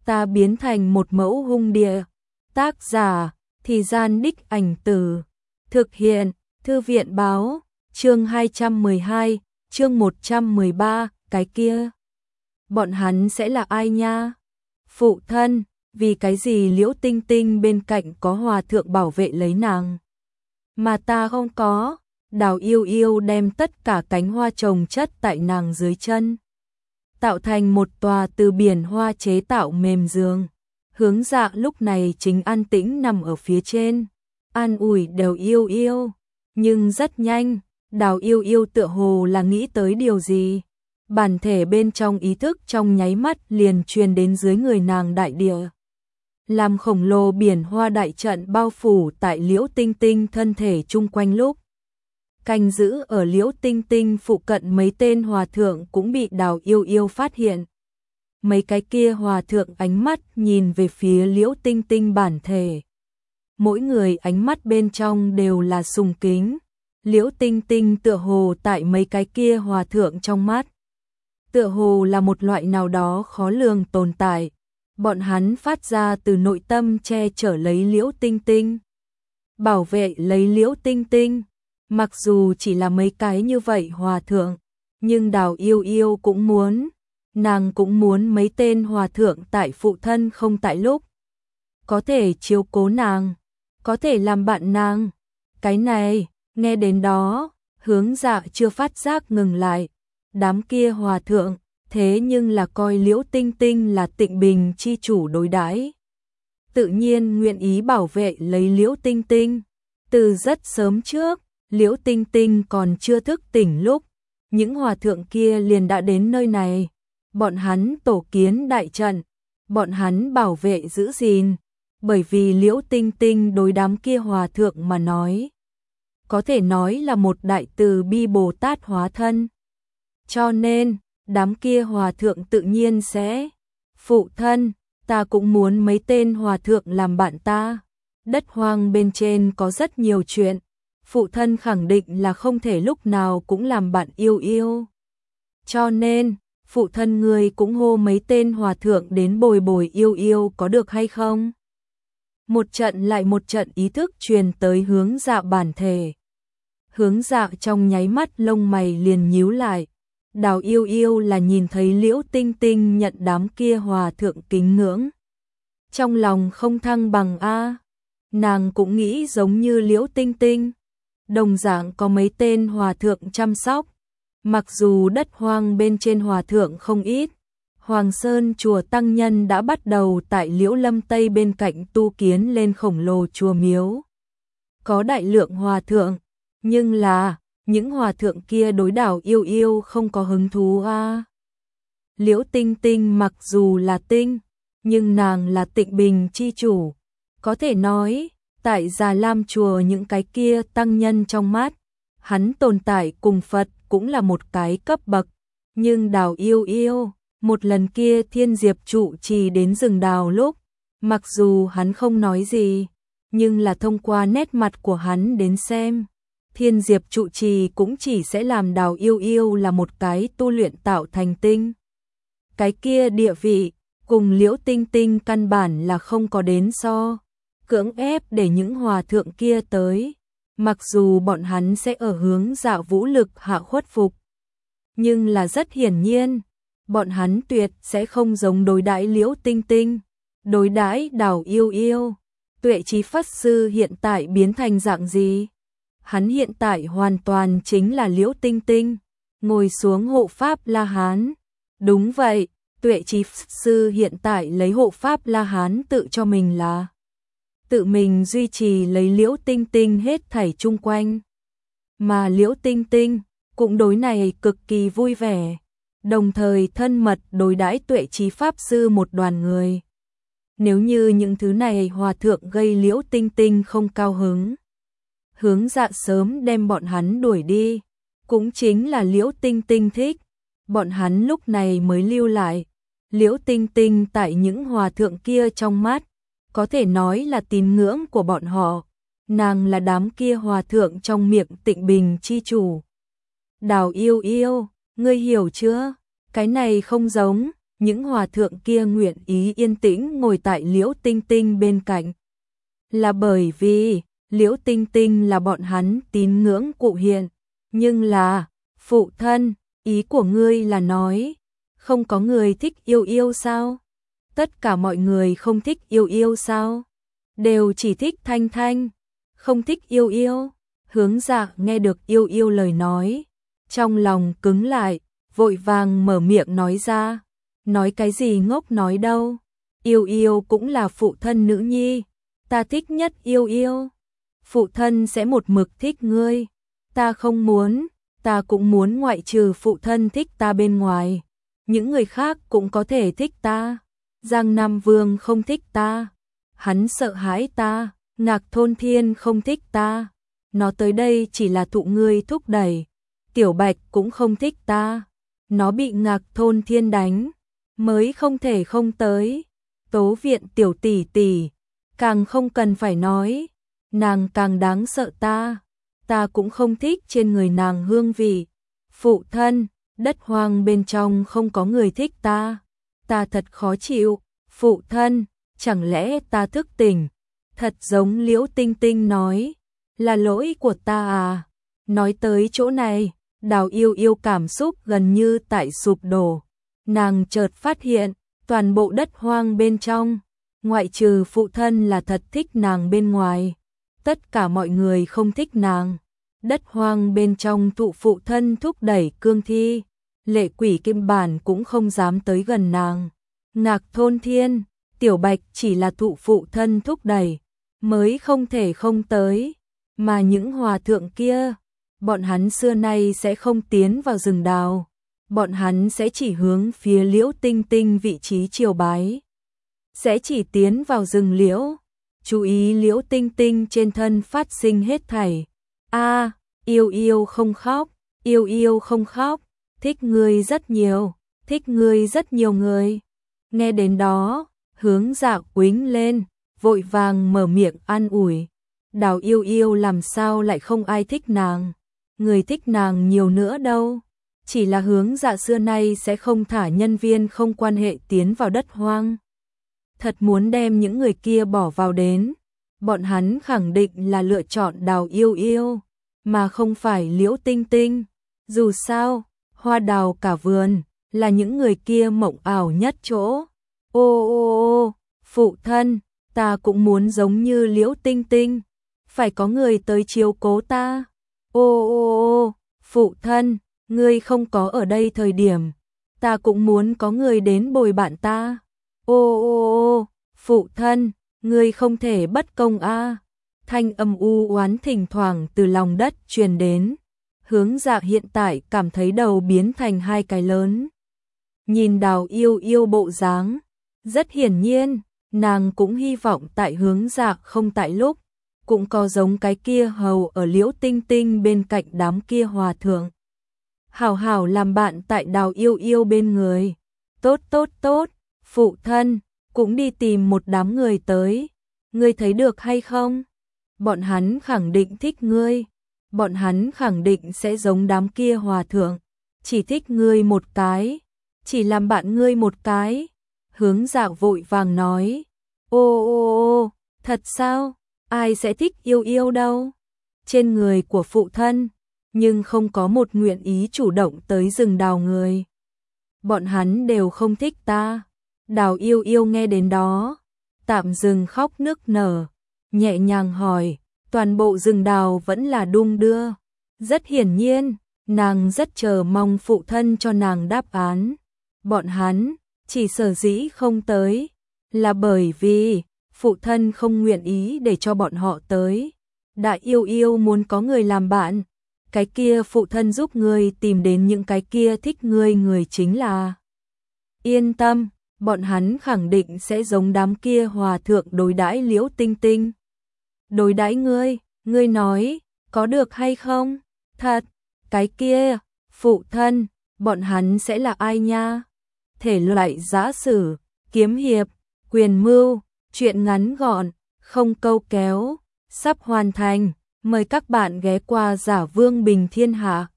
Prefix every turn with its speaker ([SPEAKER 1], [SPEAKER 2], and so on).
[SPEAKER 1] ta biến thành một mẫu hung địa. Tác giả, Thì Gian Đích Ảnh Từ. Thực hiện, Thư viện báo, chương 212, chương 113, cái kia. Bọn hắn sẽ là ai nha? Phụ thân, vì cái gì Liễu Tinh Tinh bên cạnh có hòa thượng bảo vệ lấy nàng? Mà ta không có. Đào Yêu Yêu đem tất cả cánh hoa trồng chất tại nàng dưới chân, tạo thành một tòa từ biển hoa chế tạo mềm giường. Hướng Dạ lúc này chính an tĩnh nằm ở phía trên, an ủi Đào Yêu Yêu. Nhưng rất nhanh, Đào Yêu Yêu tựa hồ là nghĩ tới điều gì. Bản thể bên trong ý thức trong nháy mắt liền truyền đến dưới người nàng đại địa. Làm khổng lồ biển hoa đại trận bao phủ tại Liễu Tinh Tinh thân thể chung quanh lúc. Canh giữ ở Liễu Tinh Tinh phụ cận mấy tên hòa thượng cũng bị Đào Yêu Yêu phát hiện. Mấy cái kia hòa thượng ánh mắt nhìn về phía Liễu Tinh Tinh bản thể. Mỗi người ánh mắt bên trong đều là sùng kính. Liễu Tinh Tinh tựa hồ tại mấy cái kia hòa thượng trong mắt, tựa hồ là một loại nào đó khó lường tồn tại. Bọn hắn phát ra từ nội tâm che chở lấy Liễu Tinh Tinh, bảo vệ lấy Liễu Tinh Tinh. Mặc dù chỉ là mấy cái như vậy hòa thượng, nhưng Đào Yêu Yêu cũng muốn, nàng cũng muốn mấy tên hòa thượng tại phụ thân không tại lúc có thể chiếu cố nàng, có thể làm bạn nàng. Cái này, nghe đến đó, Hướng Dạ chưa phát giác ngừng lại. Đám kia hòa thượng, thế nhưng là coi Liễu Tinh Tinh là Tịnh Bình chi chủ đối đãi, tự nhiên nguyện ý bảo vệ lấy Liễu Tinh Tinh. Từ rất sớm trước, Liễu Tinh Tinh còn chưa thức tỉnh lúc, những hòa thượng kia liền đã đến nơi này. Bọn hắn tổ kiến đại trận, bọn hắn bảo vệ giữ gìn, bởi vì Liễu Tinh Tinh đối đám kia hòa thượng mà nói, có thể nói là một đại từ bi Bồ Tát hóa thân. Cho nên, đám kia hòa thượng tự nhiên sẽ, phụ thân, ta cũng muốn mấy tên hòa thượng làm bạn ta. Đất hoang bên trên có rất nhiều chuyện, phụ thân khẳng định là không thể lúc nào cũng làm bạn Yêu Yêu. Cho nên, phụ thân người cũng hô mấy tên hòa thượng đến bồi bồi Yêu Yêu có được hay không? Một trận lại một trận ý thức truyền tới Hướng Dạ bản thể. Hướng Dạ trong nháy mắt lông mày liền nhíu lại. Đào Yêu Yêu là nhìn thấy Liễu Tinh Tinh nhận đám kia hòa thượng kính ngưỡng, trong lòng không thăng bằng a. Nàng cũng nghĩ giống như Liễu Tinh Tinh, đồng dạng có mấy tên hòa thượng chăm sóc. Mặc dù đất hoang bên trên hòa thượng không ít, Hoàng Sơn chùa tăng nhân đã bắt đầu tại Liễu Lâm Tây bên cạnh tu kiến lên khổng lồ chùa miếu, có đại lượng hòa thượng, nhưng là những hòa thượng kia đối Đào Yêu Yêu không có hứng thú a. Liễu Tinh Tinh mặc dù là tinh, nhưng nàng là Tịnh Bình chi chủ, có thể nói, tại Già Lam chùa những cái kia tăng nhân trong mắt, hắn tồn tại cùng Phật cũng là một cái cấp bậc. Nhưng Đào Yêu Yêu, một lần kia Thiên Diệp trụ trì đến rừng đào lúc, mặc dù hắn không nói gì, nhưng là thông qua nét mặt của hắn đến xem, Thiên Diệp trụ trì cũng chỉ sẽ làm Đào Yêu Yêu là một cái tu luyện tạo thành tinh. Cái kia địa vị, cùng Liễu Tinh Tinh căn bản là không có đến so. Cưỡng ép để những hòa thượng kia tới, mặc dù bọn hắn sẽ ở Hướng Dạ vũ lực hạ khuất phục, nhưng là rất hiển nhiên, bọn hắn tuyệt sẽ không giống đối đãi Liễu Tinh Tinh, đối đãi Đào Yêu Yêu. Tuệ Trí Pháp Sư hiện tại biến thành dạng gì? Hắn hiện tại hoàn toàn chính là Liễu Tinh Tinh, ngồi xuống hộ pháp La Hán. Đúng vậy, Tuệ Trí Pháp Sư hiện tại lấy hộ pháp La Hán tự cho mình là tự mình duy trì lấy Liễu Tinh Tinh hết thảy chung quanh. Mà Liễu Tinh Tinh cũng đối này cực kỳ vui vẻ, đồng thời thân mật đối đãi Tuệ Trí Pháp Sư một đoàn người. Nếu như những thứ này hòa thượng gây Liễu Tinh Tinh không cao hứng, Hướng Dạ sớm đem bọn hắn đuổi đi, cũng chính là Liễu Tinh Tinh thích, bọn hắn lúc này mới lưu lại. Liễu Tinh Tinh tại những hòa thượng kia trong mắt, có thể nói là tín ngưỡng của bọn họ, nàng là đám kia hòa thượng trong miệng Tịnh Bình chi chủ. Đào Yêu Yêu, ngươi hiểu chưa? Cái này không giống những hòa thượng kia nguyện ý yên tĩnh ngồi tại Liễu Tinh Tinh bên cạnh. Là bởi vì Liễu Tinh Tinh là bọn hắn tín ngưỡng cụ hiện, nhưng là, phụ thân, ý của ngươi là nói, không có người thích yêu yêu sao? Tất cả mọi người không thích yêu yêu sao? Đều chỉ thích Thanh Thanh, không thích yêu yêu. Hướng Dạ nghe được yêu yêu lời nói, trong lòng cứng lại, vội vàng mở miệng nói ra. Nói cái gì ngốc nói đâu, yêu yêu cũng là phụ thân nữ nhi, ta thích nhất yêu yêu. Phụ thân sẽ một mực thích ngươi, ta không muốn, ta cũng muốn ngoại trừ phụ thân thích ta bên ngoài. Những người khác cũng có thể thích ta. Giang Nam Vương không thích ta, hắn sợ hãi ta. Ngạc Thôn Thiên không thích ta, nó tới đây chỉ là thụ ngươi thúc đẩy. Tiểu Bạch cũng không thích ta, nó bị Ngạc Thôn Thiên đánh, mới không thể không tới. Tố Viện tiểu tỷ tỷ, càng không cần phải nói, nàng càng đáng sợ ta cũng không thích trên người nàng hương vị. Phụ thân, đất hoang bên trong không có người thích ta thật khó chịu. Phụ thân, chẳng lẽ ta thức tỉnh? Thật giống Liễu Tinh Tinh nói, là lỗi của ta à? Nói tới chỗ này, Đào Yêu Yêu cảm xúc gần như tại sụp đổ. Nàng chợt phát hiện, toàn bộ đất hoang bên trong, ngoại trừ phụ thân là thật thích nàng bên ngoài, tất cả mọi người không thích nàng. Đất hoang bên trong thụ phụ thân thúc đẩy cương thi, lệ quỷ kim bản cũng không dám tới gần nàng. Ngạc Thôn Thiên, Tiểu Bạch chỉ là thụ phụ thân thúc đẩy, mới không thể không tới. Mà những hòa thượng kia, bọn hắn xưa nay sẽ không tiến vào rừng đào, bọn hắn sẽ chỉ hướng phía Liễu Tinh Tinh vị trí triều bái, sẽ chỉ tiến vào rừng liễu, chú ý Liễu Tinh Tinh trên thân phát sinh hết thảy. A, yêu yêu không khóc, yêu yêu không khóc, thích ngươi rất nhiều, thích ngươi rất nhiều người. Nghe đến đó, Hướng Dạ quĩnh lên, vội vàng mở miệng an ủi. Đào Yêu Yêu làm sao lại không ai thích nàng, người thích nàng nhiều nữa đâu. Chỉ là Hướng Dạ xưa nay sẽ không thả nhân viên không quan hệ tiến vào đất hoang. Thật muốn đem những người kia bỏ vào đến, bọn hắn khẳng định là lựa chọn Đào Yêu Yêu, mà không phải Liễu Tinh Tinh. Dù sao, hoa đào cả vườn, là những người kia mộng ảo nhất chỗ. Ô, phụ thân, ta cũng muốn giống như Liễu Tinh Tinh, phải có người tới chiếu cố ta. Ô, phụ thân, ngươi không có ở đây thời điểm, ta cũng muốn có người đến bồi bạn ta. Ô, phụ thân, ngươi không thể bất công a. Thanh âm u oán thỉnh thoảng từ lòng đất truyền đến. Hướng Dạ hiện tại cảm thấy đầu biến thành hai cái lớn. Nhìn Đào Yêu Yêu bộ dáng, rất hiển nhiên, nàng cũng hy vọng tại Hướng Dạ không tại lúc, cũng có giống cái kia hầu ở Liễu Tinh Tinh bên cạnh đám kia hòa thượng. Hảo hảo làm bạn tại Đào Yêu Yêu bên người. Tốt, phụ thân, cũng đi tìm một đám người tới. Ngươi thấy được hay không? Bọn hắn khẳng định thích ngươi. Bọn hắn khẳng định sẽ giống đám kia hòa thượng, chỉ thích ngươi một cái, chỉ làm bạn ngươi một cái. Hướng Dạ vội vàng nói. Ô, thật sao? Ai sẽ thích yêu yêu đâu? Trên người của phụ thân, nhưng không có một nguyện ý chủ động tới rừng đào người. Bọn hắn đều không thích ta. Đào Yêu Yêu nghe đến đó, tạm dừng khóc nức nở, nhẹ nhàng hỏi. Toàn bộ rừng đào vẫn là đung đưa. Rất hiển nhiên, nàng rất chờ mong phụ thân cho nàng đáp án. Bọn hắn chỉ sở dĩ không tới, là bởi vì phụ thân không nguyện ý để cho bọn họ tới. Đại Yêu Yêu muốn có người làm bạn, cái kia phụ thân giúp ngươi tìm đến những cái kia thích ngươi người chính là. Yên tâm, bọn hắn khẳng định sẽ giống đám kia hòa thượng đối đãi Liễu Tinh Tinh. Đối đãi ngươi nói, có được hay không? Thật, cái kia, phụ thân, bọn hắn sẽ là ai nha? Thể loại giã sử, kiếm hiệp, quyền mưu, truyện ngắn gọn, không câu kéo, sắp hoàn thành. Mời các bạn ghé qua Giả Vương Bình Thiên Hạ.